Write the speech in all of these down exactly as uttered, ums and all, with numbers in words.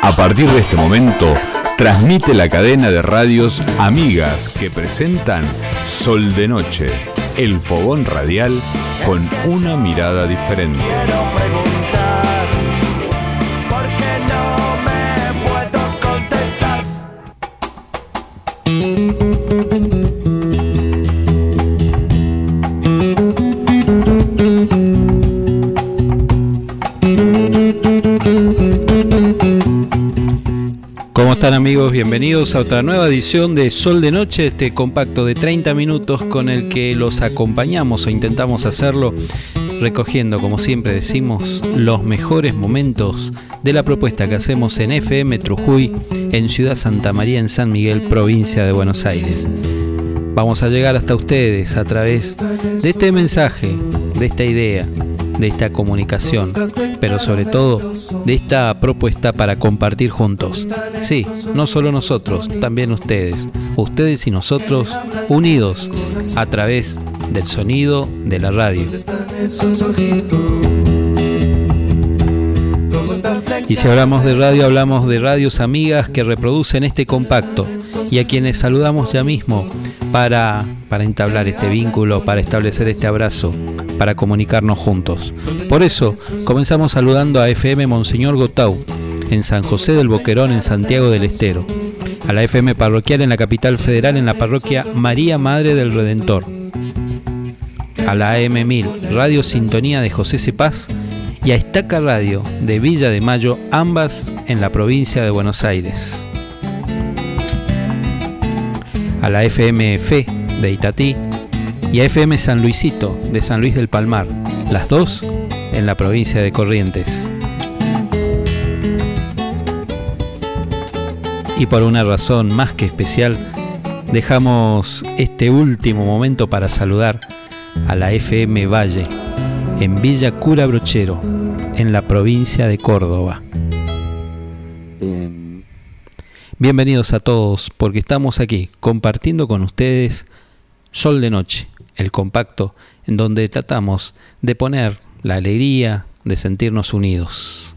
A partir de este momento, transmite la cadena de radios Amigas que presentan Sol de Noche, el fogón radial con una mirada diferente. Quiero preguntar, ¿por qué no me puedo contestar? ¿Cómo están, amigos? Bienvenidos a otra nueva edición de Sol de Noche, este compacto de treinta minutos con el que los acompañamos o intentamos hacerlo, recogiendo, como siempre decimos, los mejores momentos de la propuesta que hacemos en F M Trujuy, en Ciudad Santa María, en San Miguel, provincia de Buenos Aires. Vamos a llegar hasta ustedes a través de este mensaje, de esta idea, de esta comunicación, pero sobre todo de esta propuesta para compartir juntos. Sí, no solo nosotros, también ustedes, ustedes y nosotros unidos a través del sonido de la radio. Y si hablamos de radio, hablamos de radios amigas que reproducen este compacto y a quienes saludamos ya mismo para, para entablar este vínculo, para establecer este abrazo, para comunicarnos juntos. Por eso, comenzamos saludando a F M Monseñor Gotau, en San José del Boquerón, en Santiago del Estero, a la F M parroquial en la capital federal, en la parroquia María Madre del Redentor, a la A M mil, Radio Sintonía de José Cepaz, y a Estaca Radio de Villa de Mayo, ambas en la provincia de Buenos Aires, a la F M Fe de Itatí, y a F M San Luisito de San Luis del Palmar, las dos en la provincia de Corrientes. Y por una razón más que especial, dejamos este último momento para saludar a la F M Valle, en Villa Cura Brochero, en la provincia de Córdoba. Eh... Bienvenidos a todos, porque estamos aquí compartiendo con ustedes Sol de Noche, el compacto en donde tratamos de poner la alegría de sentirnos unidos.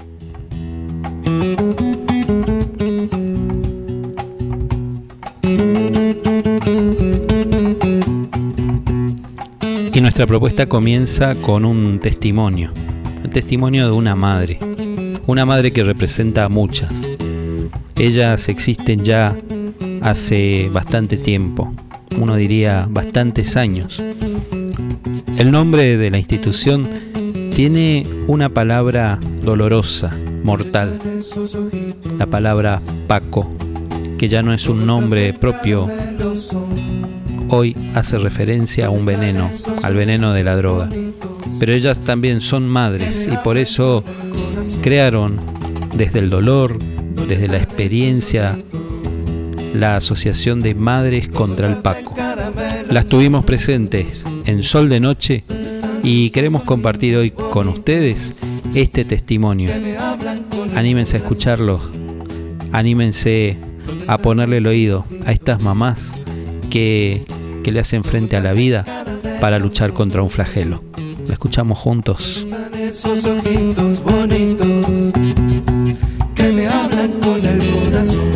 Y nuestra propuesta comienza con un testimonio, el testimonio de una madre, una madre que representa a muchas. Ellas existen ya hace bastante tiempo, uno diría bastantes años. El nombre de la institución tiene una palabra dolorosa, mortal, la palabra Paco, que ya no es un nombre propio. Hoy hace referencia a un veneno, al veneno de la droga. Pero ellas también son madres y por eso crearon desde el dolor, desde la experiencia, la Asociación de Madres contra el Paco. Las tuvimos presentes en Sol de Noche y queremos compartir hoy con ustedes este testimonio. Anímense a escucharlo, anímense a ponerle el oído a estas mamás que, que le hacen frente a la vida para luchar contra un flagelo. Lo escuchamos juntos. Esos ojitos bonitos que me hablan con el corazón.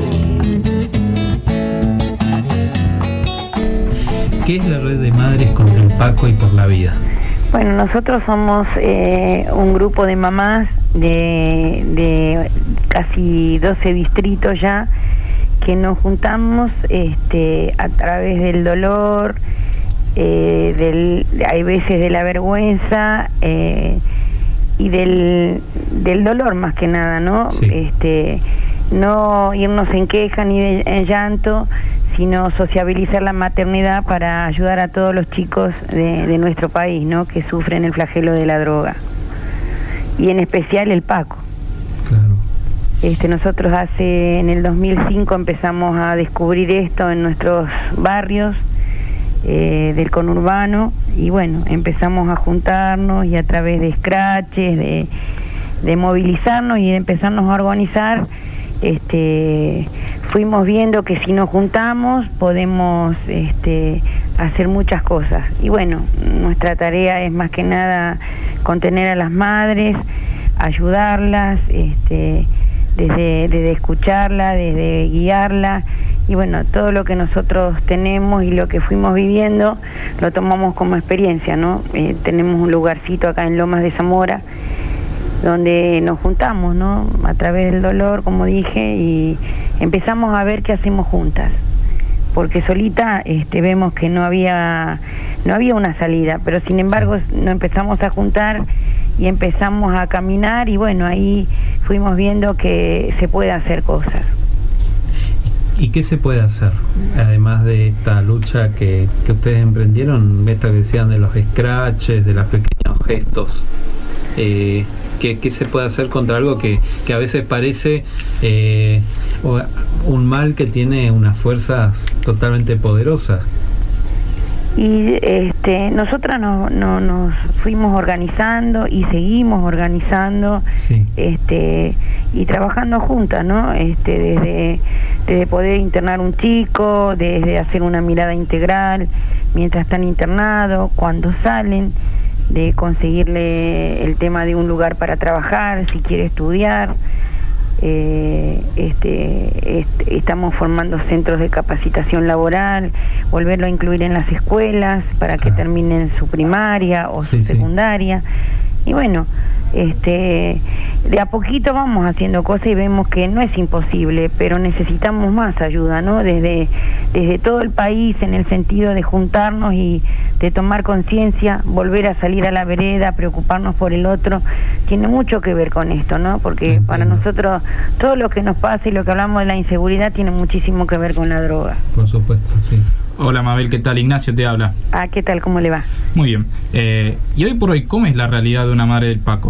¿Qué es la red de madres contra el Paco y por la vida? Bueno, nosotros somos eh, un grupo de mamás de, de casi doce distritos ya, que nos juntamos este, a través del dolor, eh, del, hay veces de la vergüenza eh, y del, del dolor más que nada, ¿no? Sí. Este, no irnos en queja ni de, en llanto, sino sociabilizar la maternidad para ayudar a todos los chicos de, de nuestro país, ¿no? Que sufren el flagelo de la droga, y en especial el Paco. Claro. Este, nosotros hace en el dos mil cinco empezamos a descubrir esto en nuestros barrios eh, del conurbano, y bueno, empezamos a juntarnos y a través de scratches, de, de movilizarnos y de empezarnos a organizar, este, fuimos viendo que si nos juntamos podemos este, hacer muchas cosas. Y bueno, nuestra tarea es más que nada contener a las madres, ayudarlas, este, desde, desde escucharla, desde guiarla, y bueno, todo lo que nosotros tenemos y lo que fuimos viviendo lo tomamos como experiencia, ¿no? Eh, tenemos un lugarcito acá en Lomas de Zamora donde nos juntamos, ¿no? A través del dolor, como dije, y empezamos a ver qué hacemos juntas, porque solita este, vemos que no había no había una salida, pero sin embargo nos empezamos a juntar y empezamos a caminar, y bueno, ahí fuimos viendo que se puede hacer cosas. ¿Y qué se puede hacer? Además de esta lucha que, que ustedes emprendieron, esta que decían de los scratches, de los pequeños gestos, eh, ¿qué, ¿qué se puede hacer contra algo que, que a veces parece eh, un mal que tiene unas fuerzas totalmente poderosas? Y este, nosotras no, no, nos fuimos organizando y seguimos organizando, sí. este, y trabajando juntas, ¿no? Este, desde, desde poder internar un chico, desde hacer una mirada integral mientras están internados, cuando salen, de conseguirle el tema de un lugar para trabajar, si quiere estudiar. Eh, este, este, estamos formando centros de capacitación laboral, volverlo a incluir en las escuelas para que terminen su primaria o sí, su secundaria, sí. Y bueno, este, de a poquito vamos haciendo cosas y vemos que no es imposible, pero necesitamos más ayuda, ¿no? Desde, desde todo el país, en el sentido de juntarnos y de tomar conciencia, volver a salir a la vereda, preocuparnos por el otro, tiene mucho que ver con esto, ¿no? Porque Entiendo. Para nosotros todo lo que nos pasa y lo que hablamos de la inseguridad tiene muchísimo que ver con la droga. Por supuesto, sí. Hola Mabel, ¿qué tal? Ignacio te habla. Ah, ¿qué tal? ¿Cómo le va? Muy bien. Eh, y hoy por hoy, ¿cómo es la realidad de una madre del Paco?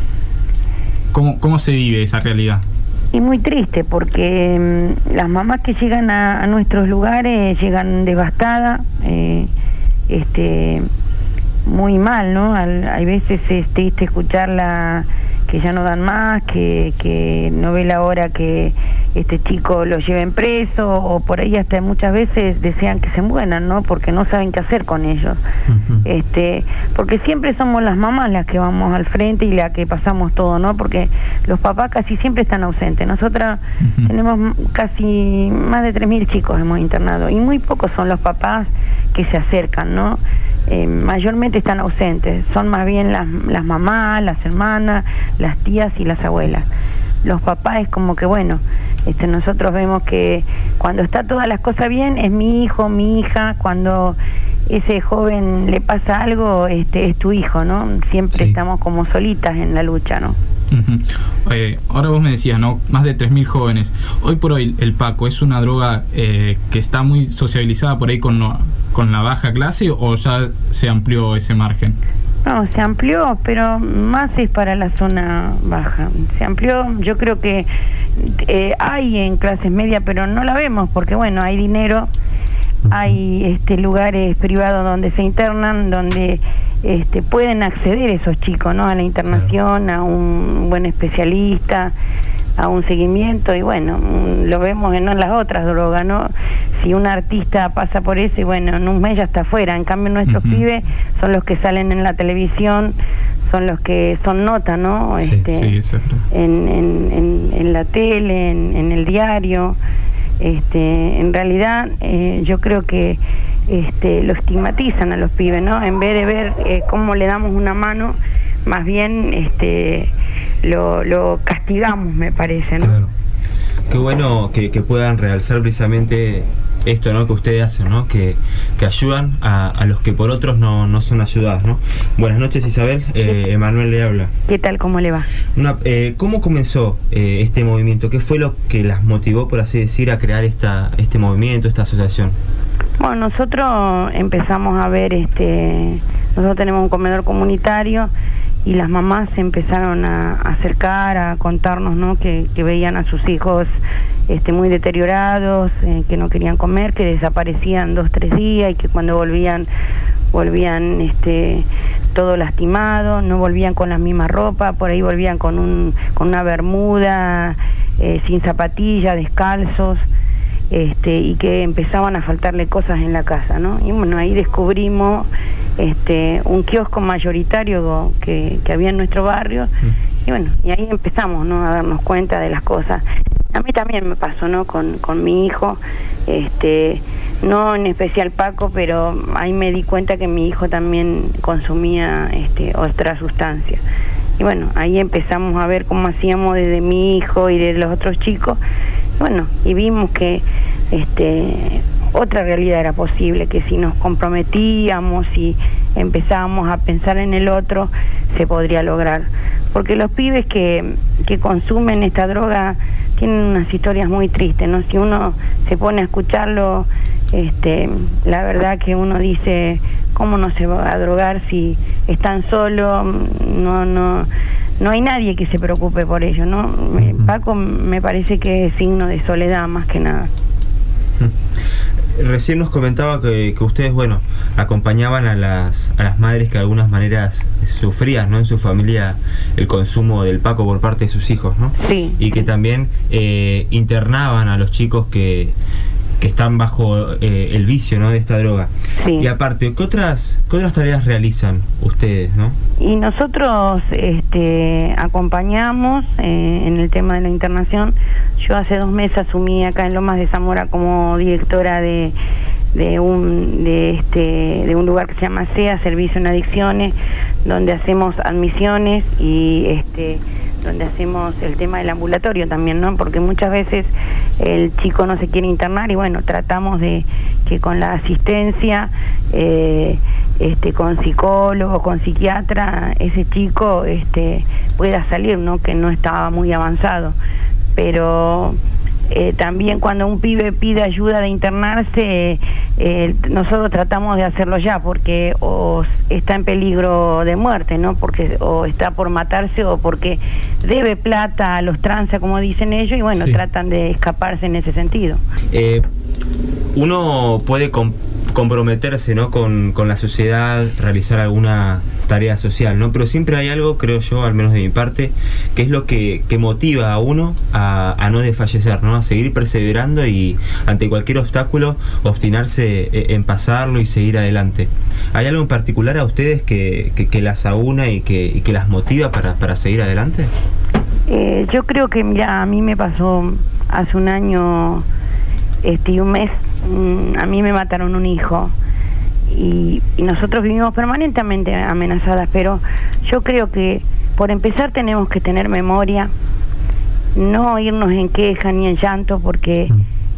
¿Cómo, cómo se vive esa realidad? Y muy triste, porque mmm, las mamás que llegan a, a nuestros lugares llegan devastadas, eh, este, muy mal, ¿no? Al, hay veces es triste escucharla que ya no dan más, que, que no ve la hora que este chico lo lleven preso, o por ahí hasta muchas veces desean que se mueran, ¿no? Porque no saben qué hacer con ellos. Uh-huh. Este, porque siempre somos las mamás las que vamos al frente y las que pasamos todo, ¿no? Porque los papás casi siempre están ausentes. Nosotras uh-huh. tenemos casi más de tres mil chicos hemos internado, y muy pocos son los papás que se acercan, ¿no? Eh, mayormente están ausentes, son más bien las, las mamás, las hermanas, las tías y las abuelas. Los papás es como que bueno, este, nosotros vemos que cuando está todas las cosas bien es mi hijo, mi hija, cuando ese joven le pasa algo, este, es tu hijo, ¿no? Siempre sí. Estamos como solitas en la lucha, ¿no? Uh-huh. Eh, ahora vos me decías, ¿no? Más de tres mil jóvenes. Hoy por hoy el Paco es una droga eh, que está muy sociabilizada por ahí con, no, con la baja clase, ¿o ya se amplió ese margen? No, se amplió, pero más es para la zona baja. Se amplió, yo creo que eh, hay en clases medias, pero no la vemos porque bueno, hay dinero, hay este lugares privados donde se internan, donde este pueden acceder esos chicos, ¿no? A la internación, a un buen especialista, a un seguimiento, y bueno, lo vemos en las otras drogas, ¿no? Si un artista pasa por eso, y bueno, en un mes ya está afuera. En cambio nuestros uh-huh. pibes son los que salen en la televisión, son los que son nota, ¿no? Sí, este, sí, en, en, en, en la tele, en, en el diario. Este, en realidad eh, yo creo que este, lo estigmatizan a los pibes, ¿no? En vez de ver eh, cómo le damos una mano, más bien este, lo, lo castigamos, me parece, ¿no? Claro. Qué bueno que, que puedan realzar precisamente esto, ¿no? Que ustedes hacen, ¿no? Que, que ayudan a, a los que por otros no, no son ayudados, ¿no? Buenas noches, Isabel. Eh, Emanuel le habla. ¿Qué tal? ¿Cómo le va? Una, eh, ¿Cómo comenzó eh, este movimiento? ¿Qué fue lo que las motivó, por así decir, a crear esta este movimiento, esta asociación? Bueno, nosotros empezamos a ver, este, nosotros tenemos un comedor comunitario, y las mamás se empezaron a acercar, a contarnos, ¿no? que, que veían a sus hijos este, muy deteriorados, eh, que no querían comer, que desaparecían dos, tres días, y que cuando volvían, volvían este, todo lastimado, no volvían con la misma ropa, por ahí volvían con, un, con una bermuda, eh, sin zapatilla, descalzos, este, y que empezaban a faltarle cosas en la casa, ¿no? Y bueno, ahí descubrimos este un kiosco mayoritario que, que había en nuestro barrio, y bueno, y ahí empezamos, ¿no?, a darnos cuenta de las cosas. A mí también me pasó, ¿no?, con, con mi hijo, este, no en especial Paco, pero ahí me di cuenta que mi hijo también consumía este, otra sustancia. Y bueno, ahí empezamos a ver cómo hacíamos desde mi hijo y de los otros chicos. Bueno, y vimos que este, otra realidad era posible, que si nos comprometíamos y empezábamos a pensar en el otro, se podría lograr. Porque los pibes que, que consumen esta droga tienen unas historias muy tristes, ¿no? Si uno se pone a escucharlo, este, la verdad que uno dice, ¿cómo no se va a drogar si están solos? No, no, no hay nadie que se preocupe por ello, ¿no? Paco me parece que es signo de soledad más que nada. Recién nos comentaba que, que ustedes, bueno, acompañaban a las, a las madres que de algunas maneras sufrían, ¿no?, en su familia el consumo del Paco por parte de sus hijos, ¿no? Sí. Y que también eh, internaban a los chicos que, que están bajo eh, el vicio, ¿no?, de esta droga. Sí. Y aparte, ¿qué otras, qué otras tareas realizan ustedes, no? Y nosotros este, acompañamos eh, en el tema de la internación. Yo hace dos meses asumí acá en Lomas de Zamora como directora de, de, un, de, este, de un lugar que se llama S E A, Servicio en Adicciones, donde hacemos admisiones y este, donde hacemos el tema del ambulatorio también, ¿no? Porque muchas veces el chico no se quiere internar y bueno, tratamos de que con la asistencia, eh, este, con psicólogo, con psiquiatra, ese chico este, pueda salir, ¿no?, que no estaba muy avanzado. Pero eh, también cuando un pibe pide ayuda de internarse, eh, nosotros tratamos de hacerlo ya, porque o está en peligro de muerte, ¿no?, porque o está por matarse o porque debe plata a los tranza, como dicen ellos, y bueno, sí, tratan de escaparse en ese sentido. Eh, uno puede comp comprometerse, ¿no?, con, con la sociedad, realizar alguna tarea social, ¿no? Pero siempre hay algo, creo yo, al menos de mi parte, que es lo que, que motiva a uno a, a no desfallecer, ¿no?, a seguir perseverando y ante cualquier obstáculo obstinarse en pasarlo y seguir adelante. ¿Hay algo en particular a ustedes que, que, que las aúna y que, y que las motiva para, para seguir adelante? Eh, yo creo que, mira, a mí me pasó hace un año este, y un mes, a mí me mataron un hijo y, y nosotros vivimos permanentemente amenazadas, pero yo creo que por empezar tenemos que tener memoria, no irnos en queja ni en llanto, porque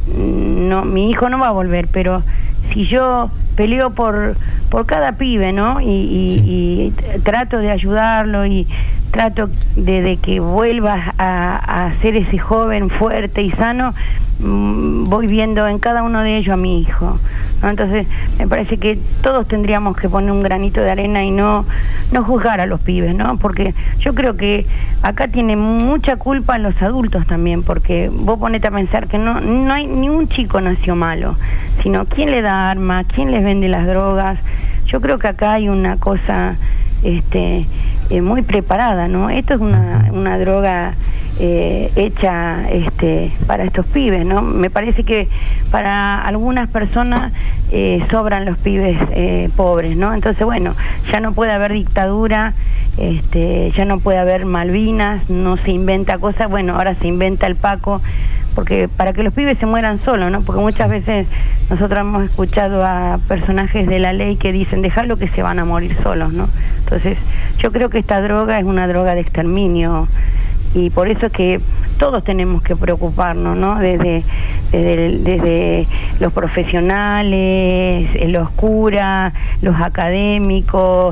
no, mi hijo no va a volver, pero si yo peleo por por cada pibe, ¿no? Y, y, sí, y trato de ayudarlo y trato de, de que vuelva a, a ser ese joven fuerte y sano, mmm, voy viendo en cada uno de ellos a mi hijo, ¿no? Entonces me parece que todos tendríamos que poner un granito de arena y no no juzgar a los pibes, ¿no? Porque yo creo que acá tiene mucha culpa los adultos también, porque vos ponete a pensar que no no hay ningún chico nació malo, sino quién le da armas, quién les vende las drogas. Yo creo que acá hay una cosa este eh, muy preparada, ¿no? Esto es una, una droga eh, hecha este para estos pibes, ¿no? Me parece que para algunas personas eh, sobran los pibes eh, pobres, ¿no? Entonces, bueno, ya no puede haber dictadura, este, ya no puede haber Malvinas, no se inventa cosas, bueno, ahora se inventa el Paco, porque para que los pibes se mueran solos, ¿no? Porque muchas veces nosotros hemos escuchado a personajes de la ley que dicen, dejalo que se van a morir solos, ¿no? Entonces, yo creo que esta droga es una droga de exterminio y por eso es que todos tenemos que preocuparnos, ¿no? Desde, desde, desde los profesionales, los curas, los académicos,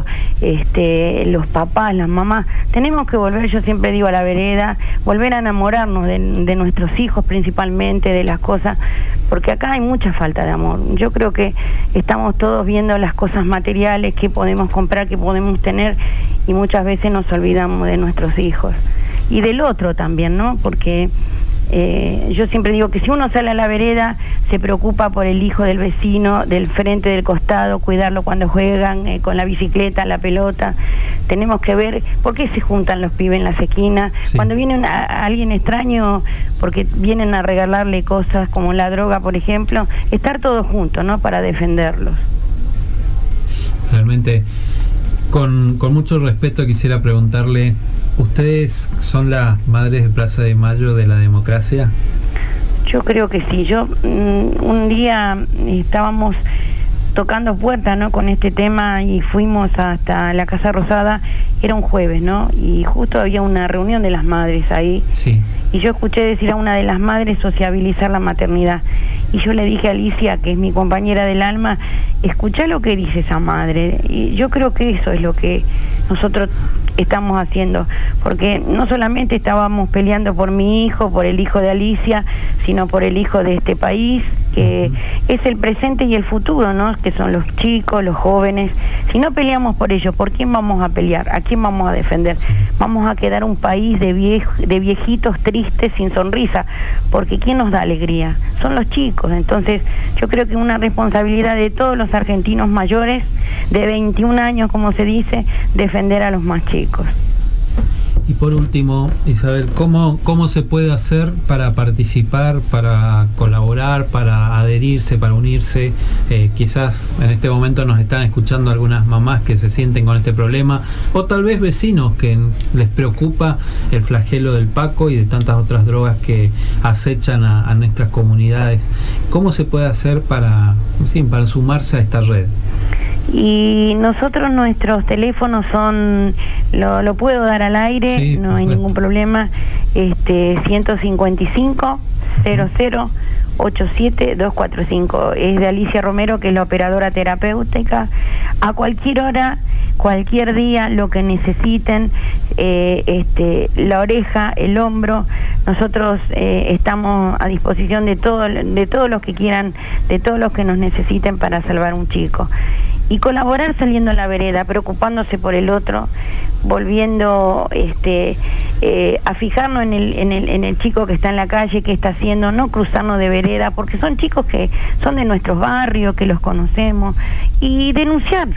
este, los papás, las mamás. Tenemos que volver, yo siempre digo, a la vereda, volver a enamorarnos de, de nuestros hijos principalmente, de las cosas, porque acá hay mucha falta de amor. Yo creo que estamos todos viendo las cosas materiales que podemos comprar, que podemos tener, y muchas veces nos olvidamos de nuestros hijos. Y del otro también, ¿no? Porque eh, yo siempre digo que si uno sale a la vereda, se preocupa por el hijo del vecino, del frente, del costado, cuidarlo cuando juegan eh, con la bicicleta, la pelota. Tenemos que ver por qué se juntan los pibes en las esquinas. Sí. Cuando viene una, alguien extraño, porque vienen a regalarle cosas como la droga, por ejemplo, estar todos juntos, ¿no? Para defenderlos. Realmente, con, con mucho respeto quisiera preguntarle ¿Ustedes son las madres de Plaza de Mayo de la democracia? Yo creo que sí. Yo mm, un día estábamos tocando puertas, ¿no?, con este tema y fuimos hasta la Casa Rosada, era un jueves, ¿no?, y justo había una reunión de las madres ahí. Sí. Y yo escuché decir a una de las madres sociabilizar la maternidad. Y yo le dije a Alicia, que es mi compañera del alma, escuchá lo que dice esa madre. Y yo creo que eso es lo que nosotros estamos haciendo, porque no solamente estábamos peleando por mi hijo, por el hijo de Alicia, sino por el hijo de este país, que es el presente y el futuro, ¿no?, que son los chicos, los jóvenes. Si no peleamos por ellos, ¿por quién vamos a pelear? ¿A quién vamos a defender? Vamos a quedar un país de, viejo, de viejitos tristes sin sonrisa, porque ¿quién nos da alegría? Son los chicos. Entonces yo creo que es una responsabilidad de todos los argentinos mayores de veintiún años, como se dice, defender a los más chicos. Y por último, Isabel, ¿cómo, cómo se puede hacer para participar, para colaborar, para adherirse, para unirse? Eh, quizás en este momento nos están escuchando algunas mamás que se sienten con este problema, o tal vez vecinos que les preocupa el flagelo del Paco y de tantas otras drogas que acechan a, a nuestras comunidades. ¿Cómo se puede hacer para, sí, para sumarse a esta red? Y nosotros, nuestros teléfonos son, lo, lo puedo dar al aire, sí, no hay ningún problema, este ciento cincuenta y cinco, cero cero, ochenta y siete, doscientos cuarenta y cinco, es de Alicia Romero, que es la operadora terapéutica. A cualquier hora, cualquier día, lo que necesiten, eh, este, la oreja, el hombro, nosotros eh, estamos a disposición de todo, de todos los que quieran, de todos los que nos necesiten para salvar un chico. Y colaborar saliendo a la vereda, preocupándose por el otro, volviendo este eh, a fijarnos en el, en el en el chico que está en la calle, qué está haciendo, no cruzarnos de vereda, porque son chicos que son de nuestros barrios, que los conocemos, y denunciar,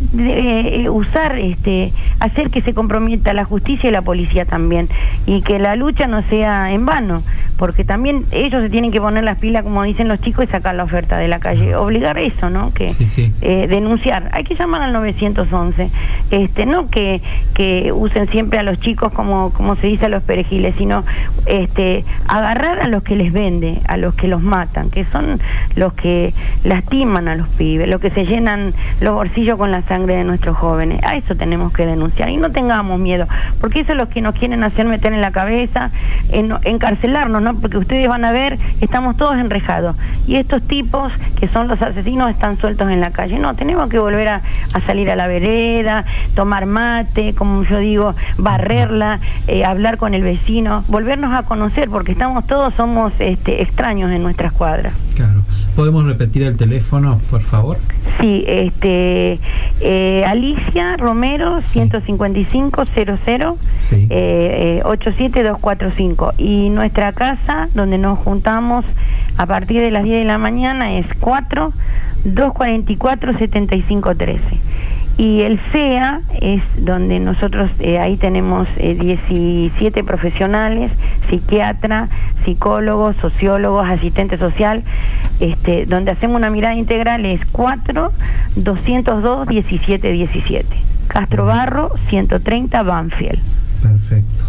de, eh, usar, este, hacer que se comprometa la justicia y la policía también, y que la lucha no sea en vano, porque también ellos se tienen que poner las pilas, como dicen los chicos, y sacar la oferta de la calle, obligar eso, ¿no? Que sí, sí. Eh, denunciar, hay que llamar al nueve once, este, no que, que usen siempre a los chicos como, como se dice a los perejiles, sino este, agarrar a los que les vende, a los que los matan, que son los que lastiman a los pibes, los que se llenan los bolsillos con la sangre de nuestros jóvenes. A eso tenemos que denunciar, y no tengamos miedo, porque eso es lo que nos quieren hacer meter en la cabeza, en, encarcelarnos, ¿no? Porque ustedes van a ver, estamos todos enrejados, y estos tipos que son los asesinos están sueltos en la calle. No, tenemos que volver a, a salir a la vereda, tomar mate, como yo digo, barrerla, eh, hablar con el vecino, volvernos a conocer, porque estamos todos, somos este, extraños en nuestras cuadras. Claro. ¿Podemos repetir el teléfono, por favor? Sí, este eh, Alicia Romero, sí. ciento cincuenta y cinco, cero cero, sí. eh, eh, ochenta y siete, doscientos cuarenta y cinco. Y nuestra casa, donde nos juntamos a partir de las diez de la mañana, es cuatro, doscientos cuarenta y cuatro, setenta y cinco trece. Y el C E A es donde nosotros, eh, ahí tenemos eh, diecisiete profesionales, psiquiatra, psicólogos, sociólogos, asistente social, este, donde hacemos una mirada integral, es cuatro, doscientos dos, diecisiete diecisiete. Castro Barro, ciento treinta, Banfield. Perfecto.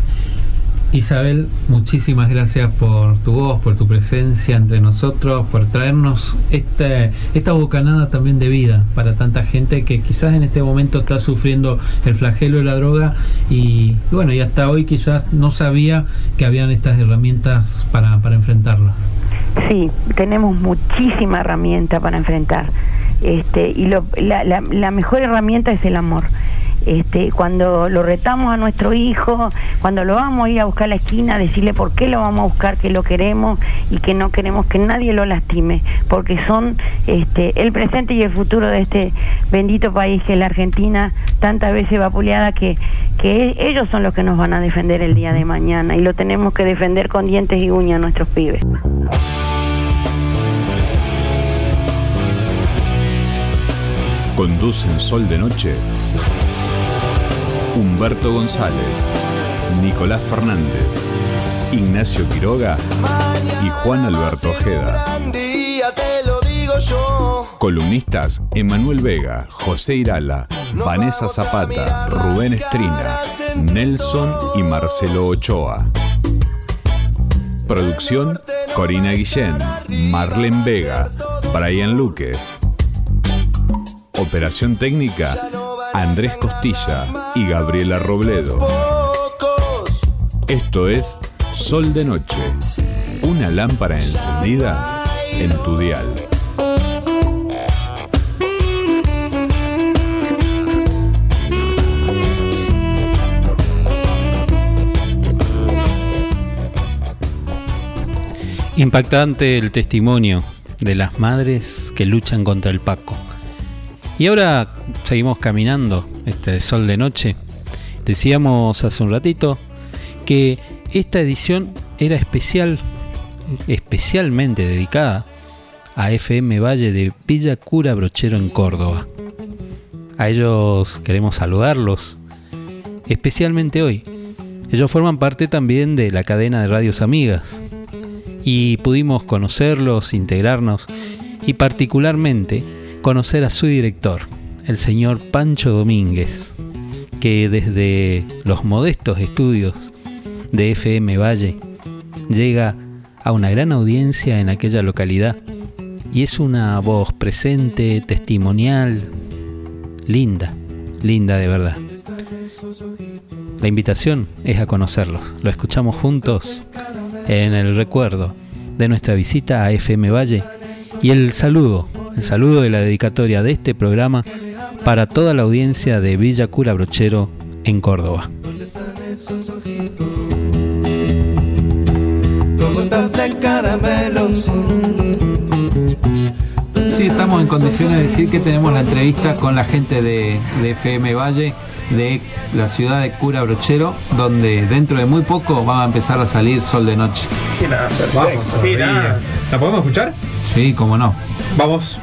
Isabel, muchísimas gracias por tu voz, por tu presencia entre nosotros, por traernos esta, esta bocanada también de vida para tanta gente que quizás en este momento está sufriendo el flagelo de la droga y bueno, y hasta hoy quizás no sabía que habían estas herramientas para, para enfrentarla. Sí, tenemos muchísima herramienta para enfrentar, este, y lo, la, la, la mejor herramienta es el amor. Este, cuando lo retamos a nuestro hijo, cuando lo vamos a ir a buscar a la esquina, decirle por qué lo vamos a buscar, que lo queremos y que no queremos que nadie lo lastime, porque son este, el presente y el futuro de este bendito país que es la Argentina, tantas veces vapuleada, que, que ellos son los que nos van a defender el día de mañana, y lo tenemos que defender con dientes y uñas a nuestros pibes. Conducen Sol de Noche Humberto González, Nicolás Fernández, Ignacio Quiroga y Juan Alberto Ojeda. Columnistas: Emanuel Vega, José Irala, Vanessa Zapata, Rubén Estrina, Nelson y Marcelo Ochoa. Producción: Corina Guillén, Marlene Vega, Brian Luque. Operación técnica: Andrés Costilla y Gabriela Robledo. Esto es Sol de Noche, una lámpara encendida en tu dial. Impactante el testimonio de las madres que luchan contra el Paco. Y ahora seguimos caminando, este Sol de Noche. Decíamos hace un ratito que esta edición era especial, especialmente dedicada a F M Valle de Villa Cura Brochero en Córdoba. A ellos queremos saludarlos, especialmente hoy. Ellos forman parte también de la cadena de radios amigas y pudimos conocerlos, integrarnos y particularmente conocer a su director, el señor Pancho Domínguez, que desde los modestos estudios de F M Valle llega a una gran audiencia en aquella localidad y es una voz presente, testimonial, linda, linda de verdad. La invitación es a conocerlos. Lo escuchamos juntos en el recuerdo de nuestra visita a F M Valle y el saludo, el saludo de la dedicatoria de este programa para toda la audiencia de Villa Cura Brochero en Córdoba. Sí, estamos en condiciones de decir que tenemos la entrevista con la gente de, de F M Valle de la ciudad de Cura Brochero, donde dentro de muy poco va a empezar a salir Sol de Noche. Mira, perfecto. Mira. ¿La podemos escuchar? Sí, cómo no. Vamos.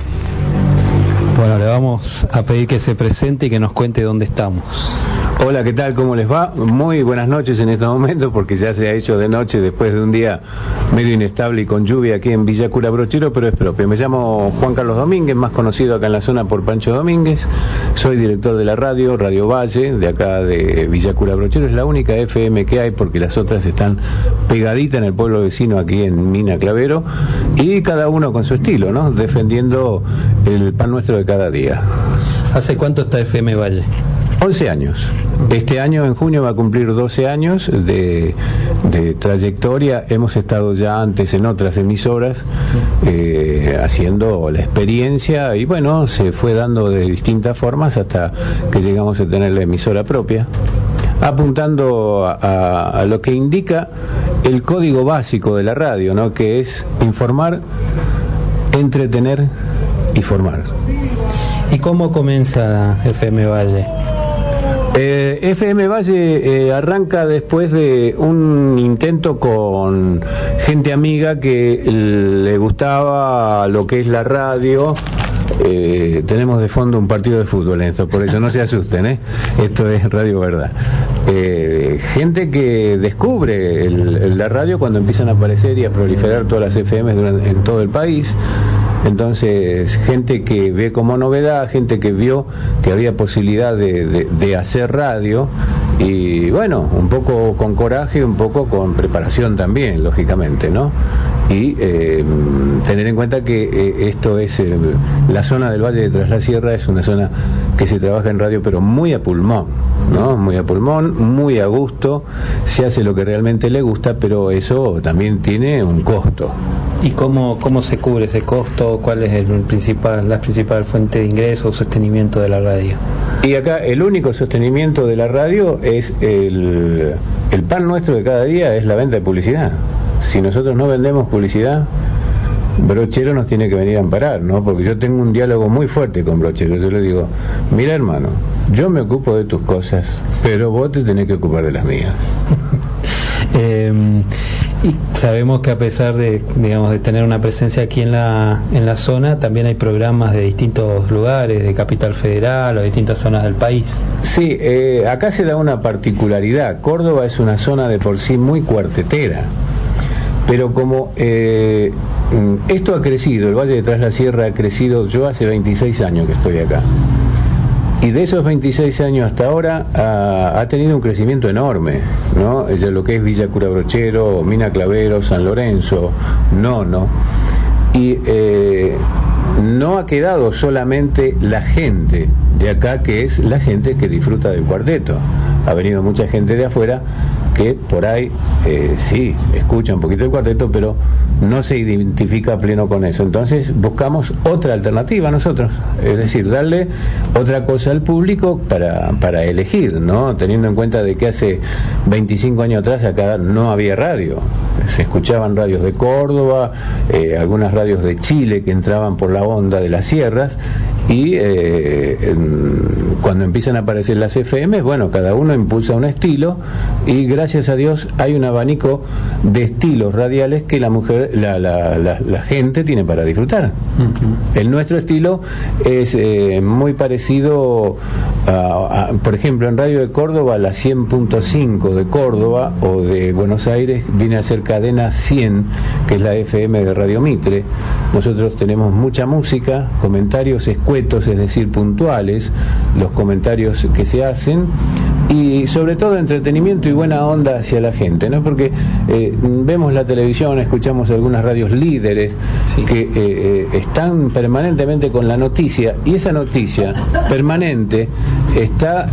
Bueno, le vamos a pedir que se presente y que nos cuente dónde estamos. Hola, ¿qué tal? ¿Cómo les va? Muy buenas noches en este momento, porque ya se ha hecho de noche después de un día medio inestable y con lluvia aquí en Villa Cura Brochero, pero es propio. Me llamo Juan Carlos Domínguez, más conocido acá en la zona por Pancho Domínguez. Soy director de la radio, Radio Valle, de acá de Villa Cura Brochero. Es la única F M que hay porque las otras están pegaditas en el pueblo vecino aquí en Mina Clavero, y cada uno con su estilo, ¿no? Defendiendo el pan nuestro de cada día. ¿Hace cuánto está F M Valle? once años. Este año, en junio, va a cumplir doce años de, de trayectoria. Hemos estado ya antes en otras emisoras eh, haciendo la experiencia y bueno, se fue dando de distintas formas hasta que llegamos a tener la emisora propia, apuntando a, a, a lo que indica el código básico de la radio, ¿no? Que es informar, entretener y formar. ¿Y cómo comienza F M Valle? Eh, F M Valle eh, arranca después de un intento con gente amiga que le gustaba lo que es la radio. Eh, tenemos de fondo un partido de fútbol en esto, por eso no se asusten, ¿eh? Esto es Radio Verdad. Eh, gente que descubre el, el, la radio cuando empiezan a aparecer y a proliferar todas las F Ms durante, en todo el país. Entonces, gente que ve como novedad, gente que vio que había posibilidad de, de, de hacer radio, y bueno, un poco con coraje, un poco con preparación también, lógicamente, ¿no? Y eh, tener en cuenta que eh, esto es eh, la zona del Valle de Tras la Sierra, es una zona que se trabaja en radio pero muy a pulmón, ¿no? Muy a pulmón, muy a gusto, se hace lo que realmente le gusta, pero eso también tiene un costo. ¿Y cómo, cómo se cubre ese costo? ¿Cuál es el principal, la principal fuente de ingreso o sostenimiento de la radio? Y acá el único sostenimiento de la radio es el, el pan nuestro de cada día, es la venta de publicidad. Si nosotros no vendemos publicidad, Brochero nos tiene que venir a amparar, ¿no? Porque yo tengo un diálogo muy fuerte con Brochero. Yo le digo, mira hermano, yo me ocupo de tus cosas, pero vos te tenés que ocupar de las mías. eh, y sabemos que a pesar de, digamos, de tener una presencia aquí en la en la zona, también hay programas de distintos lugares, de Capital Federal o de distintas zonas del país. Sí, eh, acá se da una particularidad. Córdoba es una zona de por sí muy cuartetera. Pero como eh, esto ha crecido, el Valle de Tras la Sierra ha crecido, yo hace veintiséis años que estoy acá, Y de esos veintiséis años hasta ahora ha, ha tenido un crecimiento enorme, ¿no? De lo que es Villa Cura Brochero, Mina Clavero, San Lorenzo, Nono. Y eh, no ha quedado solamente la gente de acá, que es la gente que disfruta del cuarteto. Ha venido mucha gente de afuera que por ahí eh, sí escucha un poquito el cuarteto, pero no se identifica a pleno con eso. Entonces buscamos otra alternativa nosotros, es decir, darle otra cosa al público para, para elegir, ¿no? Teniendo en cuenta de que hace veinticinco años atrás acá no había radio, se escuchaban radios de Córdoba, eh, algunas radios de Chile que entraban por la onda de las sierras, y eh, en, cuando empiezan a aparecer las F M, bueno, cada uno impulsa un estilo, y gracias a Dios hay un abanico de estilos radiales que la mujer, la, la, la, la gente tiene para disfrutar. Uh-huh. El nuestro estilo es eh, muy parecido a, a, por ejemplo, en Radio de Córdoba, la cien punto cinco de Córdoba, o de Buenos Aires viene a ser Cadena cien, que es la F M de Radio Mitre. Nosotros tenemos mucha música, comentarios escuetos, es decir, puntuales, los comentarios que se hacen, y sobre todo entretenimiento y buena onda hacia la gente, ¿no? Porque eh, vemos la televisión, escuchamos algunas radios líderes, sí, que eh, eh, están permanentemente con la noticia, y esa noticia permanente está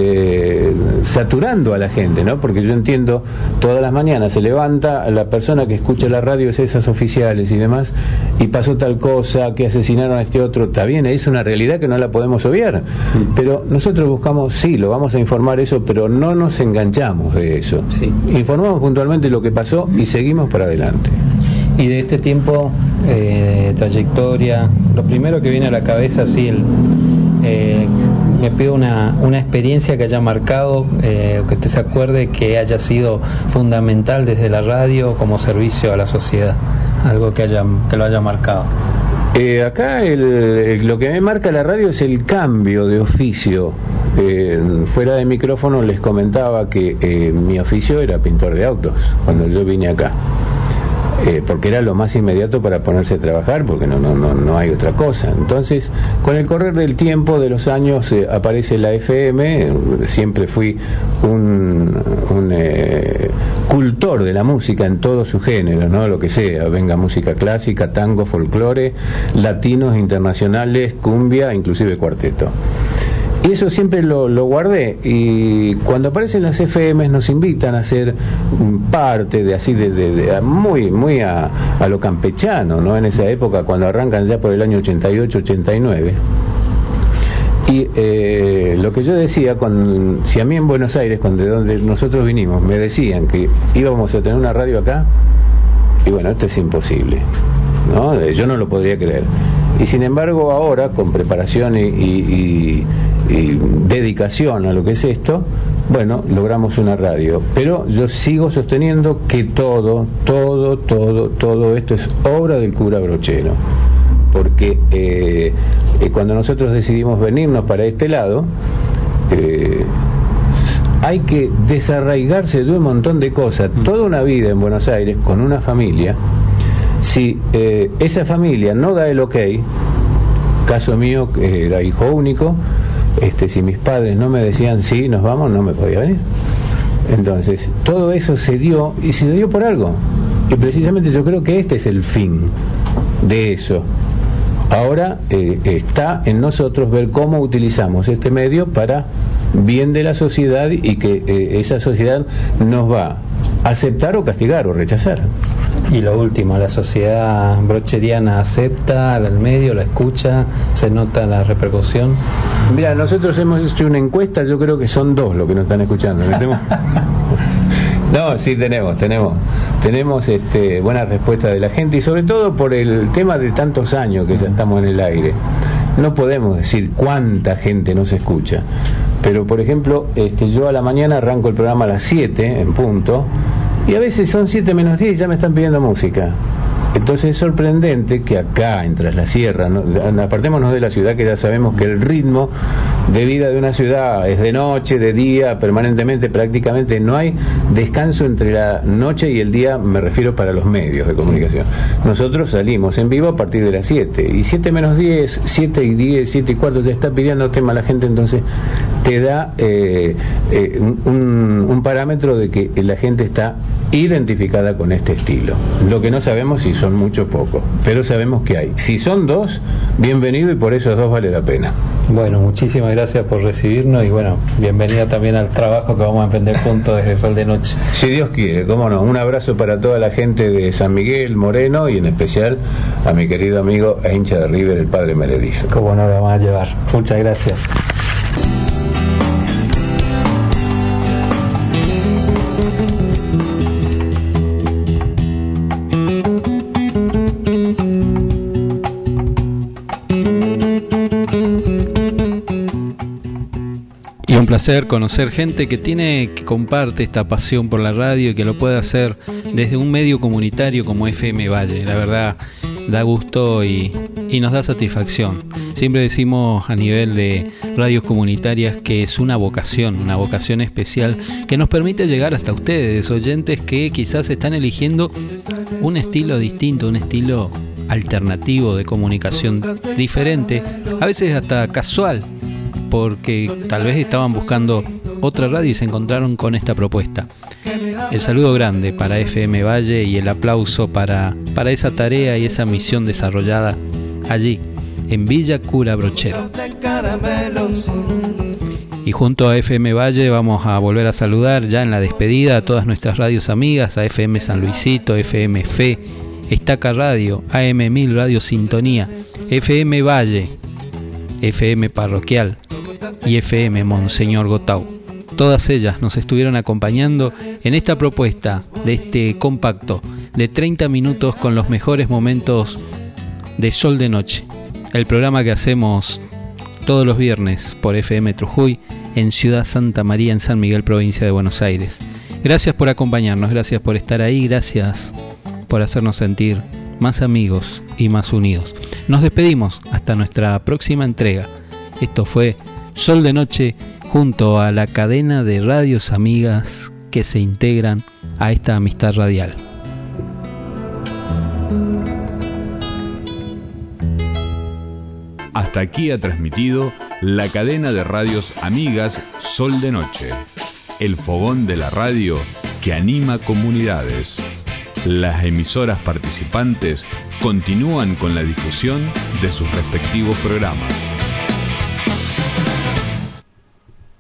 eh, saturando a la gente, ¿no? Porque yo entiendo, todas las mañanas se levanta la persona que escucha la radio, es esas oficiales y demás, y pasó tal cosa, que asesinaron a este otro. Está bien, es una realidad que no la podemos obviar, sí, pero nosotros buscamos, sí, lo vamos a informar eso, pero no nos enganchamos de eso. Sí. Informamos puntualmente lo que pasó y seguimos para adelante. Y de este tiempo eh, de trayectoria, lo primero que viene a la cabeza, sí, el, eh, me pido una, una experiencia que haya marcado, eh, que usted se acuerde que haya sido fundamental desde la radio como servicio a la sociedad, algo que haya que lo haya marcado. Eh, acá el, el, lo que me marca la radio es el cambio de oficio. Eh, fuera de micrófono les comentaba que eh, mi oficio era pintor de autos cuando yo vine acá, eh, porque era lo más inmediato para ponerse a trabajar, porque no, no, no, no hay otra cosa. Entonces, con el correr del tiempo, de los años, eh, aparece la F M. Siempre fui un, un eh, cultor de la música en todos sus géneros, ¿no? Lo que sea, venga música clásica, tango, folclore, latinos, internacionales, cumbia, inclusive cuarteto. Y eso siempre lo, lo guardé, y cuando aparecen las F M nos invitan a ser parte de así de, de, de muy muy a, a lo campechano, ¿no? En esa época, cuando arrancan ya por el año ochenta y ocho, ochenta y nueve. Y eh, lo que yo decía, cuando, si a mí en Buenos Aires, cuando de donde nosotros vinimos, me decían que íbamos a tener una radio acá, y bueno, esto es imposible, ¿no? Yo no lo podría creer. Y sin embargo ahora, con preparación y, y, y, y dedicación a lo que es esto, bueno, logramos una radio. Pero yo sigo sosteniendo que todo, todo, todo, todo esto es obra del cura Brochero. Porque eh, eh, cuando nosotros decidimos venirnos para este lado, eh, hay que desarraigarse de un montón de cosas. Toda una vida en Buenos Aires con una familia. Si eh, esa familia no da el ok, caso mío, que era hijo único, este, si mis padres no me decían sí, nos vamos, no me podía venir. Entonces, todo eso se dio, y se dio por algo. Y precisamente yo creo que este es el fin de eso. Ahora eh, está en nosotros ver cómo utilizamos este medio para bien de la sociedad, y que eh, esa sociedad nos va a aceptar o castigar o rechazar. Y lo último, ¿la sociedad brocheriana acepta al medio, la escucha, se nota la repercusión? Mira, nosotros hemos hecho una encuesta, yo creo que son dos los que nos están escuchando. No, sí tenemos, tenemos, tenemos este, buena respuesta de la gente, y sobre todo por el tema de tantos años que ya estamos en el aire. No podemos decir cuánta gente nos escucha, pero por ejemplo, este, yo a la mañana arranco el programa a las siete en punto, y a veces son siete menos diez y ya me están pidiendo música. Entonces es sorprendente que acá, en Tras la Sierra, ¿no? Apartémonos de la ciudad, que ya sabemos que el ritmo de vida de una ciudad es de noche, de día, permanentemente, prácticamente no hay descanso entre la noche y el día, me refiero para los medios de comunicación. Nosotros salimos en vivo a partir de las siete, y siete menos diez, siete y diez, siete y cuarto, ya está pidiendo tema la gente, entonces te da eh, eh, un, un parámetro de que la gente está identificada con este estilo. Lo que no sabemos si son mucho o poco, pero sabemos que hay. Si son dos, bienvenido, y por esos dos vale la pena. Bueno, muchísimas gracias por recibirnos y bueno, bienvenida también al trabajo que vamos a emprender juntos desde Sol de Noche. Si Dios quiere, cómo no. Un abrazo para toda la gente de San Miguel, Moreno, y en especial a mi querido amigo e hincha de River, el padre Meredizo. Cómo no, lo vamos a llevar. Muchas gracias. Un placer conocer gente que tiene, que comparte esta pasión por la radio y que lo puede hacer desde un medio comunitario como F M Valle. La verdad, da gusto y, y nos da satisfacción. Siempre decimos a nivel de radios comunitarias que es una vocación, una vocación especial que nos permite llegar hasta ustedes, oyentes que quizás están eligiendo un estilo distinto, un estilo alternativo de comunicación diferente, a veces hasta casual, porque tal vez estaban buscando otra radio y se encontraron con esta propuesta. El saludo grande para F M Valle y el aplauso para, para esa tarea y esa misión desarrollada allí, en Villa Cura Brochero. Y junto a F M Valle vamos a volver a saludar ya en la despedida a todas nuestras radios amigas, a F M San Luisito, F M Fe, Estaca Radio, A M mil Radio Sintonía, F M Valle, F M Parroquial y F M Monseñor Gotau. Todas ellas nos estuvieron acompañando en esta propuesta de este compacto de treinta minutos con los mejores momentos de Sol de Noche, el programa que hacemos todos los viernes por F M Trujuy en Ciudad Santa María, en San Miguel, provincia de Buenos Aires. Gracias por acompañarnos, gracias por estar ahí, gracias por hacernos sentir más amigos y más unidos. Nos despedimos hasta nuestra próxima entrega. Esto fue Sol de Noche junto a la cadena de radios amigas que se integran a esta amistad radial. Hasta aquí ha transmitido la cadena de radios amigas Sol de Noche, el fogón de la radio que anima comunidades. Las emisoras participantes continúan con la difusión de sus respectivos programas.